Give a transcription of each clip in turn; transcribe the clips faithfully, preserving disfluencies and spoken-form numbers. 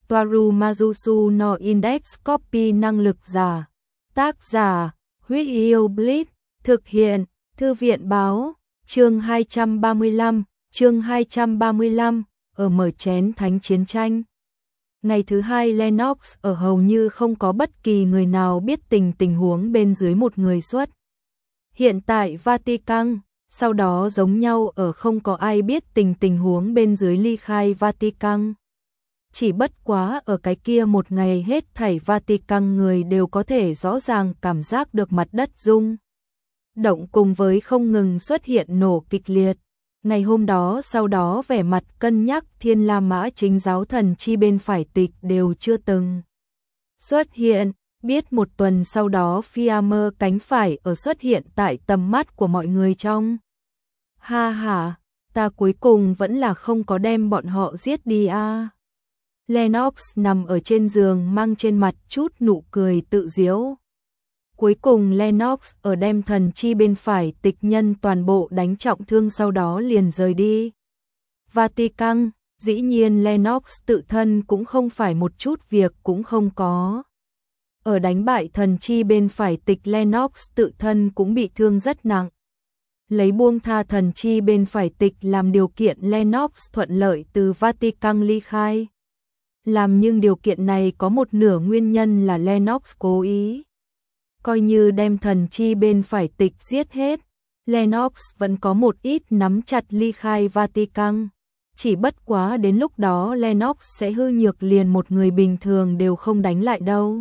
Toaru Majusu no Index Copy năng lực giả. Tác giả, Huyết Yêu Blitz, thực hiện, Thư viện báo, chương hai trăm ba mươi lăm, chương hai trăm ba mươi lăm, ở mở chén thánh chiến tranh. Ngày thứ hai Lennox ở hầu như không có bất kỳ người nào biết tình tình huống bên dưới một người xuất. Hiện tại Vatican, sau đó giống nhau ở không có ai biết tình tình huống bên dưới ly khai Vatican. Chỉ bất quá ở cái kia một ngày hết thảy Vatican người đều có thể rõ ràng cảm giác được mặt đất rung động cùng với không ngừng xuất hiện nổ kịch liệt. Ngày hôm đó sau đó vẻ mặt cân nhắc Thiên La Mã chính giáo thần chi bên phải tịch đều chưa từng xuất hiện, biết một tuần sau đó Fiammer cánh phải ở xuất hiện tại tầm mắt của mọi người trong. Ha ha, ta cuối cùng vẫn là không có đem bọn họ giết đi a. À. Lennox nằm ở trên giường mang trên mặt chút nụ cười tự giễu. Cuối cùng Lennox ở đem thần chi bên phải tịch nhân toàn bộ đánh trọng thương sau đó liền rời đi. Vatican, dĩ nhiên Lennox tự thân cũng không phải một chút việc cũng không có. Ở đánh bại thần chi bên phải tịch Lennox tự thân cũng bị thương rất nặng. Lấy buông tha thần chi bên phải tịch làm điều kiện Lennox thuận lợi từ Vatican ly khai. Làm nhưng điều kiện này có một nửa nguyên nhân là Lennox cố ý. Coi như đem thần chi bên phải tịch giết hết, Lennox vẫn có một ít nắm chặt ly khai Vatican. Chỉ bất quá đến lúc đó Lennox sẽ hư nhược liền một người bình thường đều không đánh lại đâu.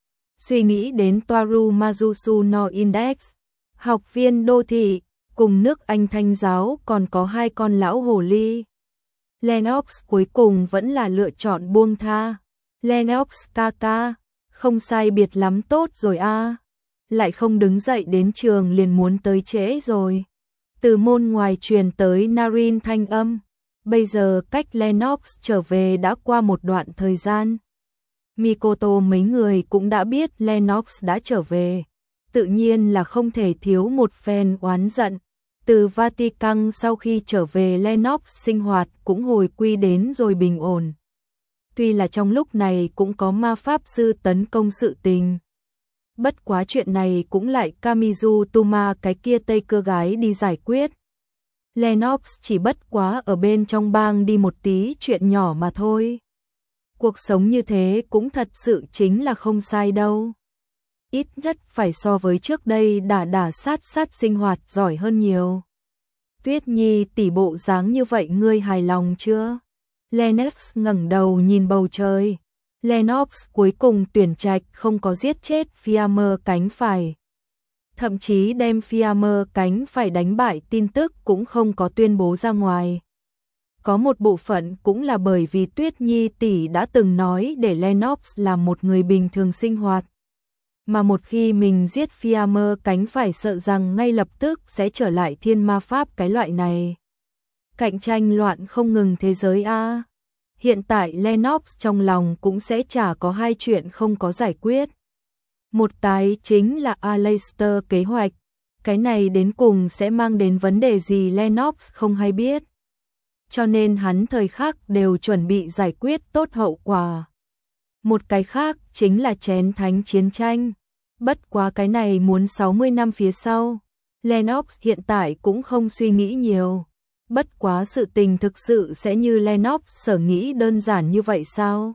Suy nghĩ đến Toaru Majusu no Index, học viên đô thị, cùng nước Anh Thanh giáo còn có hai con lão hồ ly. Lennox cuối cùng vẫn là lựa chọn buông tha. Lennox ca ca, không sai biệt lắm tốt rồi a. À. Lại không đứng dậy đến trường liền muốn tới trễ rồi. Từ môn ngoài truyền tới Narin thanh âm. Bây giờ cách Lennox trở về đã qua một đoạn thời gian. Mikoto mấy người cũng đã biết Lennox đã trở về. Tự nhiên là không thể thiếu một phen oán giận. Từ Vatican sau khi trở về Lennox sinh hoạt cũng hồi quy đến rồi bình ổn. Tuy là trong lúc này cũng có ma pháp sư tấn công sự tình. Bất quá chuyện này cũng lại Kamizu Tuma cái kia tây cơ gái đi giải quyết. Lennox chỉ bất quá ở bên trong bang đi một tí chuyện nhỏ mà thôi. Cuộc sống như thế cũng thật sự chính là không sai đâu. Ít nhất phải so với trước đây đả đả sát sát sinh hoạt giỏi hơn nhiều. Tuyết Nhi tỷ bộ dáng như vậy ngươi hài lòng chưa? Lennox ngẩng đầu nhìn bầu trời. Lennox cuối cùng tuyển trạch không có giết chết Fiammer cánh phải. Thậm chí đem Fiammer cánh phải đánh bại tin tức cũng không có tuyên bố ra ngoài. Có một bộ phận cũng là bởi vì Tuyết Nhi tỷ đã từng nói để Lennox làm một người bình thường sinh hoạt. Mà một khi mình giết Fiammer cánh phải sợ rằng ngay lập tức sẽ trở lại thiên ma pháp cái loại này. Cạnh tranh loạn không ngừng thế giới a. À. Hiện tại Lennox trong lòng cũng sẽ chả có hai chuyện không có giải quyết. Một cái chính là Aleister kế hoạch. Cái này đến cùng sẽ mang đến vấn đề gì Lennox không hay biết. Cho nên hắn thời khắc đều chuẩn bị giải quyết tốt hậu quả. Một cái khác chính là chén thánh chiến tranh. Bất quá cái này muốn sáu mươi năm phía sau. Lennox hiện tại cũng không suy nghĩ nhiều. Bất quá sự tình thực sự sẽ như Lennox sở nghĩ đơn giản như vậy sao?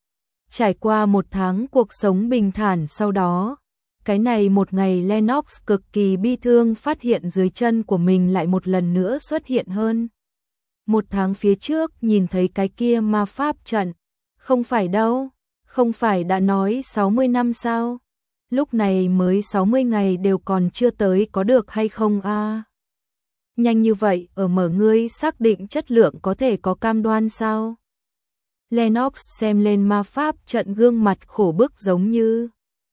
Trải qua một tháng cuộc sống bình thản sau đó. Cái này một ngày Lennox cực kỳ bi thương phát hiện dưới chân của mình lại một lần nữa xuất hiện hơn. Một tháng phía trước nhìn thấy cái kia ma pháp trận. Không phải đâu, không phải đã nói sáu mươi năm sao? Lúc này mới sáu mươi ngày đều còn chưa tới có được hay không a? À? Nhanh như vậy ở mở ngươi xác định chất lượng có thể có cam đoan sao? Lennox xem lên ma pháp trận gương mặt khổ bức giống như.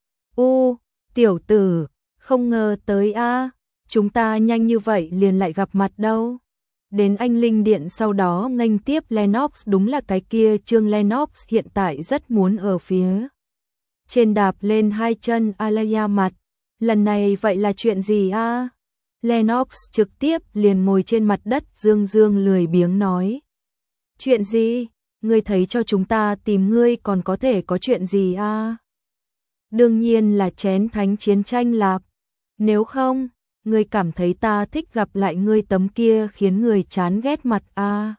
U, tiểu tử, không ngờ tới a, à, chúng ta nhanh như vậy liền lại gặp mặt đâu. Đến anh linh điện sau đó nghênh tiếp Lennox đúng là cái kia Trương Lennox hiện tại rất muốn ở phía. Trên đạp lên hai chân Alaya mặt, lần này vậy là chuyện gì a? À? Lennox trực tiếp liền ngồi trên mặt đất dương dương lười biếng nói. Chuyện gì? ngươi thấy cho chúng ta tìm ngươi còn có thể có chuyện gì à? Đương nhiên là chén thánh chiến tranh lạp. Nếu không, ngươi cảm thấy ta thích gặp lại ngươi tấm kia khiến người chán ghét mặt à?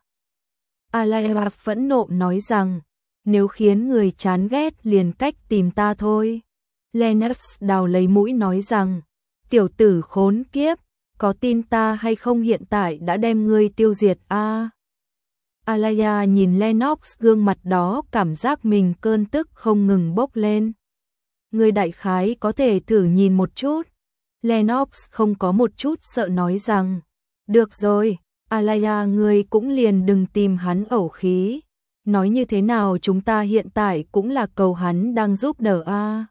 Alaya phẫn nộ nói rằng, nếu khiến người chán ghét liền cách tìm ta thôi. Lennox đào lấy mũi nói rằng, tiểu tử khốn kiếp, có tin ta hay không hiện tại đã đem ngươi tiêu diệt a? Alaya nhìn Lennox gương mặt đó cảm giác mình cơn tức không ngừng bốc lên. Ngươi đại khái có thể thử nhìn một chút. Lennox không có một chút sợ nói rằng, được rồi, Alaya ngươi cũng liền đừng tìm hắn ẩu khí. Nói như thế nào chúng ta hiện tại cũng là cầu hắn đang giúp đỡ a.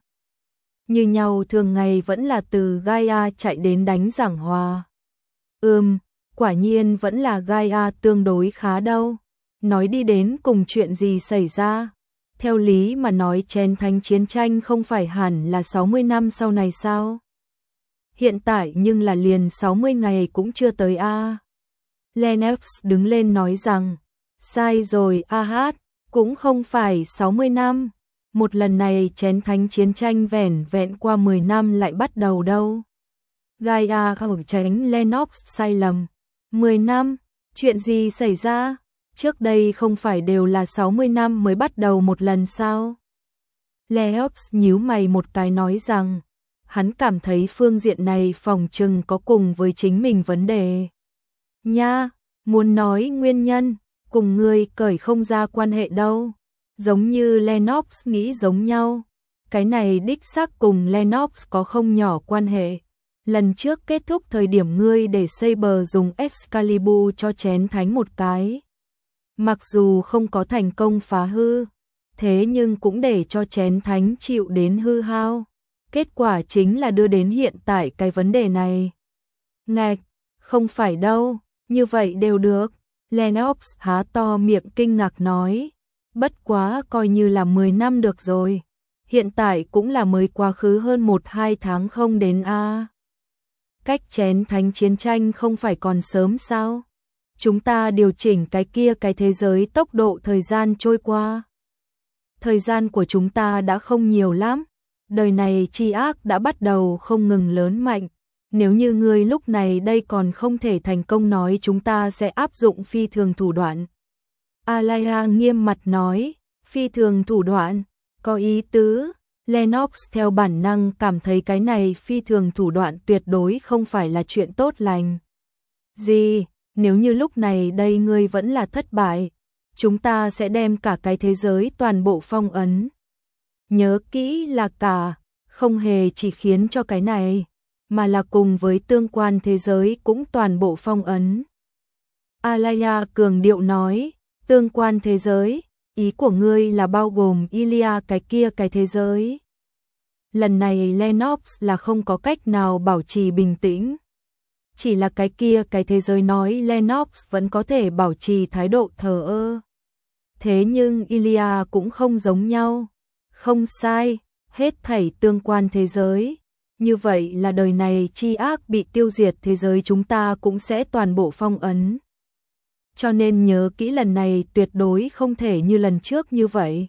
Như nhau thường ngày vẫn là từ Gaia chạy đến đánh giảng hòa. Ừm, quả nhiên vẫn là Gaia tương đối khá đâu. Nói đi đến cùng chuyện gì xảy ra. Theo lý mà nói chén thánh chiến tranh không phải hẳn là sáu mươi năm sau này sao? Hiện tại nhưng là liền sáu mươi ngày cũng chưa tới a. Lennox đứng lên nói rằng, sai rồi a hát, cũng không phải sáu mươi năm. Một lần này chén thánh chiến tranh vẻn vẹn qua mười năm lại bắt đầu đâu. Gaia không tránh Lennox sai lầm. mười năm, chuyện gì xảy ra? Trước đây không phải đều là sáu mươi năm mới bắt đầu một lần sao? Lennox nhíu mày một cái nói rằng, hắn cảm thấy phương diện này phòng chừng có cùng với chính mình vấn đề. Nha, muốn nói nguyên nhân, cùng ngươi cởi không ra quan hệ đâu. Giống như Lennox nghĩ giống nhau. Cái này đích xác cùng Lennox có không nhỏ quan hệ. Lần trước kết thúc thời điểm ngươi để Saber dùng Excalibur cho chén thánh một cái. Mặc dù không có thành công phá hư, thế nhưng cũng để cho chén thánh chịu đến hư hao. Kết quả chính là đưa đến hiện tại cái vấn đề này. Ngạch, không phải đâu, như vậy đều được. Lennox há to miệng kinh ngạc nói. Bất quá coi như là mười năm được rồi. Hiện tại cũng là mới quá khứ hơn một hai tháng không đến a. Cách chén thánh chiến tranh không phải còn sớm sao? Chúng ta điều chỉnh cái kia cái thế giới tốc độ thời gian trôi qua. Thời gian của chúng ta đã không nhiều lắm. Đời này tri ác đã bắt đầu không ngừng lớn mạnh. Nếu như ngươi lúc này đây còn không thể thành công nói chúng ta sẽ áp dụng phi thường thủ đoạn. Alaya nghiêm mặt nói, phi thường thủ đoạn, có ý tứ. Lennox theo bản năng cảm thấy cái này phi thường thủ đoạn tuyệt đối không phải là chuyện tốt lành. Gì, nếu như lúc này đây ngươi vẫn là thất bại, chúng ta sẽ đem cả cái thế giới toàn bộ phong ấn. Nhớ kỹ là cả, không hề chỉ khiến cho cái này, mà là cùng với tương quan thế giới cũng toàn bộ phong ấn. Alaya cường điệu nói, tương quan thế giới, ý của ngươi là bao gồm Ilia cái kia cái thế giới. Lần này Lennox là không có cách nào bảo trì bình tĩnh. Chỉ là cái kia cái thế giới nói Lennox vẫn có thể bảo trì thái độ thờ ơ. Thế nhưng Ilia cũng không giống nhau. Không sai, hết thảy tương quan thế giới. Như vậy là đời này chi ác bị tiêu diệt thế giới chúng ta cũng sẽ toàn bộ phong ấn. Cho nên nhớ kỹ lần này tuyệt đối không thể như lần trước như vậy.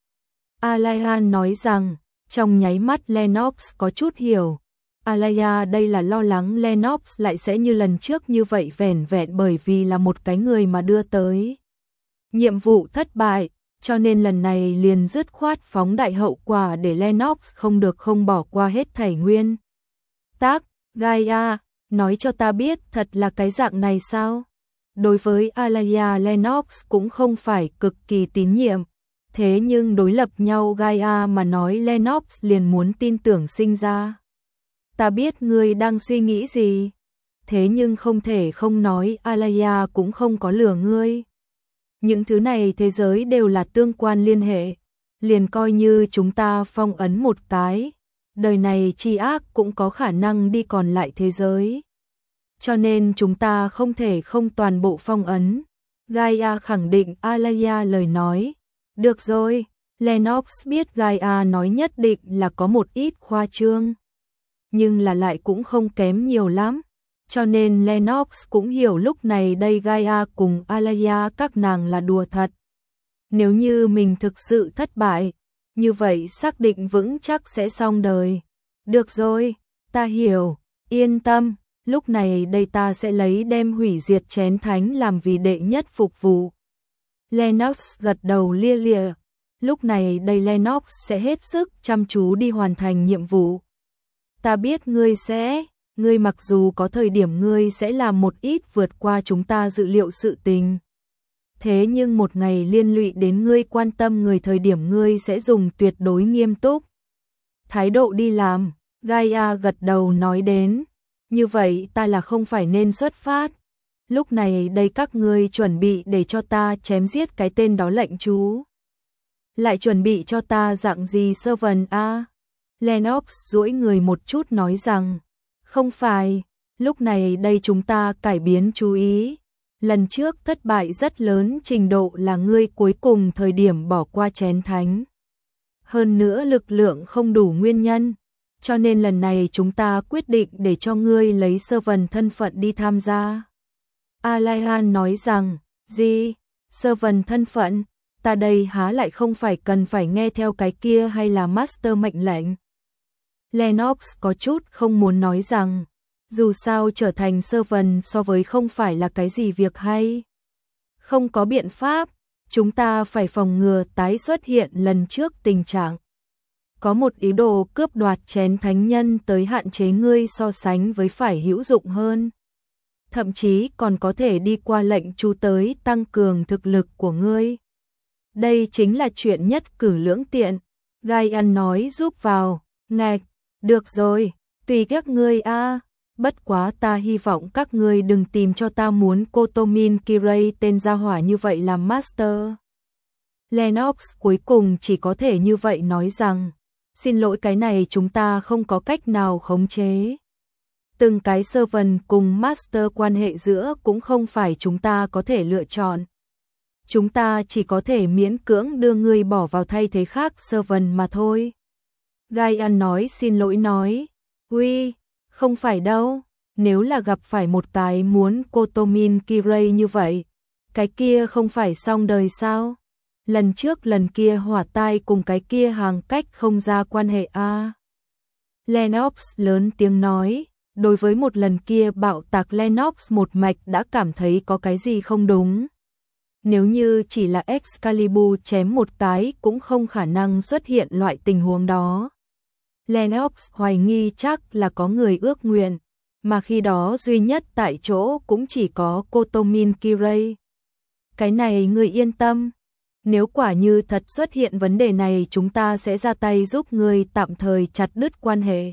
Alaya nói rằng, trong nháy mắt Lennox có chút hiểu. Alaya đây là lo lắng Lennox lại sẽ như lần trước như vậy vẻn vẹn bởi vì là một cái người mà đưa tới. Nhiệm vụ thất bại, cho nên lần này liền dứt khoát phóng đại hậu quả để Lennox không được không bỏ qua hết thảy nguyên. Tác, Gaia, nói cho ta biết thật là cái dạng này sao? Đối với Alaya Lennox cũng không phải cực kỳ tín nhiệm. Thế nhưng đối lập nhau Gaia mà nói Lennox liền muốn tin tưởng sinh ra. Ta biết ngươi đang suy nghĩ gì. Thế nhưng không thể không nói Alaya cũng không có lừa ngươi. Những thứ này thế giới đều là tương quan liên hệ. Liền coi như chúng ta phong ấn một cái. Đời này chi ác cũng có khả năng đi còn lại thế giới. Cho nên chúng ta không thể không toàn bộ phong ấn. Gaia khẳng định Alaya lời nói. Được rồi, Lennox biết Gaia nói nhất định là có một ít khoa trương. Nhưng là lại cũng không kém nhiều lắm. Cho nên Lennox cũng hiểu lúc này đây Gaia cùng Alaya các nàng là đùa thật. Nếu như mình thực sự thất bại, như vậy xác định vững chắc sẽ xong đời. Được rồi, ta hiểu, yên tâm, lúc này đây ta sẽ lấy đem hủy diệt chén thánh làm vì đệ nhất phục vụ. Lennox gật đầu lia lịa, lúc này đây Lennox sẽ hết sức chăm chú đi hoàn thành nhiệm vụ. Ta biết ngươi sẽ, ngươi mặc dù có thời điểm ngươi sẽ làm một ít vượt qua chúng ta dự liệu sự tình. Thế nhưng một ngày liên lụy đến ngươi quan tâm người thời điểm ngươi sẽ dùng tuyệt đối nghiêm túc thái độ đi làm. Gaia gật đầu nói đến, như vậy ta là không phải nên xuất phát. Lúc này đây các ngươi chuẩn bị để cho ta chém giết cái tên đó lệnh chú. Lại chuẩn bị cho ta dạng gì servant a? Lennox duỗi người một chút nói rằng, không phải, lúc này đây chúng ta cải biến chú ý. Lần trước thất bại rất lớn trình độ là ngươi cuối cùng thời điểm bỏ qua chén thánh. Hơn nữa lực lượng không đủ nguyên nhân, cho nên lần này chúng ta quyết định để cho ngươi lấy servant thân phận đi tham gia. Alaihan nói rằng, gì? Servant thân phận? Ta đây há lại không phải cần phải nghe theo cái kia hay là master mệnh lệnh? Lennox có chút không muốn nói rằng, dù sao trở thành servant so với không phải là cái gì việc hay. Không có biện pháp, chúng ta phải phòng ngừa tái xuất hiện lần trước tình trạng. Có một ý đồ cướp đoạt chén thánh nhân tới hạn chế ngươi so sánh với phải hữu dụng hơn. Thậm chí còn có thể đi qua lệnh chú tới tăng cường thực lực của ngươi. Đây chính là chuyện nhất cử lưỡng tiện. Gaian nói giúp vào, ngạch, được rồi, tùy các ngươi a. Bất quá ta hy vọng các ngươi đừng tìm cho ta muốn Kotomin Kirei tên gia hỏa như vậy làm master. Lennox cuối cùng chỉ có thể như vậy nói rằng, xin lỗi cái này chúng ta không có cách nào khống chế. Từng cái servant cùng master quan hệ giữa cũng không phải chúng ta có thể lựa chọn. Chúng ta chỉ có thể miễn cưỡng đưa ngươi bỏ vào thay thế khác servant mà thôi. Gaian nói xin lỗi nói, uy, không phải đâu, nếu là gặp phải một cái muốn Kotomin Kirei như vậy, cái kia không phải xong đời sao? Lần trước lần kia hỏa tai cùng cái kia hàng cách không ra quan hệ a. À. Lennox lớn tiếng nói, đối với một lần kia bạo tạc Lennox một mạch đã cảm thấy có cái gì không đúng. Nếu như chỉ là Excalibur chém một cái cũng không khả năng xuất hiện loại tình huống đó. Lennox hoài nghi chắc là có người ước nguyện, mà khi đó duy nhất tại chỗ cũng chỉ có Kotomin Kirei. Cái này ngươi yên tâm, nếu quả như thật xuất hiện vấn đề này chúng ta sẽ ra tay giúp ngươi tạm thời chặt đứt quan hệ.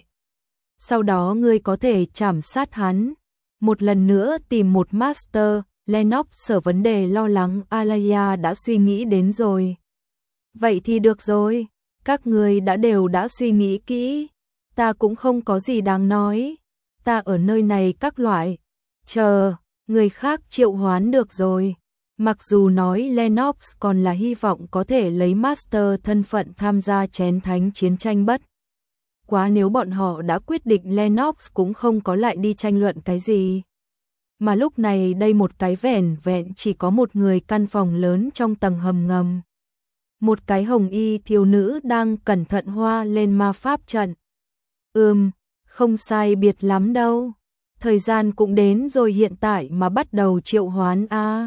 Sau đó ngươi có thể trảm sát hắn. Một lần nữa tìm một master, Lennox sở vấn đề lo lắng Alaya đã suy nghĩ đến rồi. Vậy thì được rồi, các ngươi đã đều đã suy nghĩ kỹ, ta cũng không có gì đáng nói. Ta ở nơi này các loại, chờ, người khác triệu hoán được rồi. Mặc dù nói Lennox còn là hy vọng có thể lấy master thân phận tham gia chén thánh chiến tranh bất. Quá nếu bọn họ đã quyết định Lennox cũng không có lại đi tranh luận cái gì. Mà lúc này đây một cái vẻn vẹn chỉ có một người căn phòng lớn trong tầng hầm ngầm. Một cái hồng y thiếu nữ đang cẩn thận hoa lên ma pháp trận. Ừm, không sai biệt lắm đâu. Thời gian cũng đến rồi hiện tại mà bắt đầu triệu hoán a. À.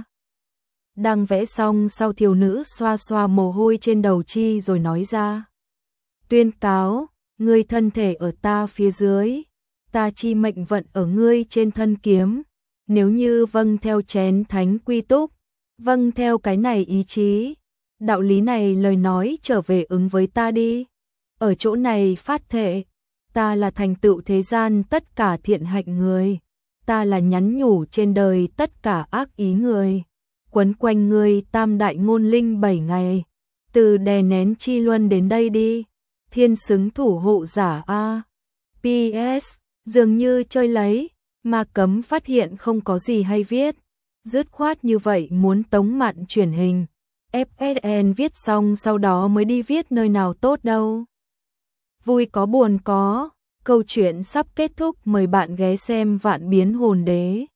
Đang vẽ xong sau thiếu nữ xoa xoa mồ hôi trên đầu chi rồi nói ra. Tuyên cáo, ngươi thân thể ở ta phía dưới, ta chi mệnh vận ở ngươi trên thân kiếm. Nếu như vâng theo chén thánh quy túc, vâng theo cái này ý chí, đạo lý này lời nói trở về ứng với ta đi. Ở chỗ này phát thệ, ta là thành tựu thế gian tất cả thiện hạnh người, ta là nhắn nhủ trên đời tất cả ác ý người. Quấn quanh ngươi tam đại ngôn linh bảy ngày, từ đè nén chi luân đến đây đi, thiên xứng thủ hộ giả a. pê ét, dường như chơi lấy, mà cấm phát hiện không có gì hay viết, dứt khoát như vậy muốn tống mạn chuyển hình, ép ét en viết xong sau đó mới đi viết nơi nào tốt đâu. Vui có buồn có, câu chuyện sắp kết thúc, mời bạn ghé xem Vạn Biến Hồn Đế.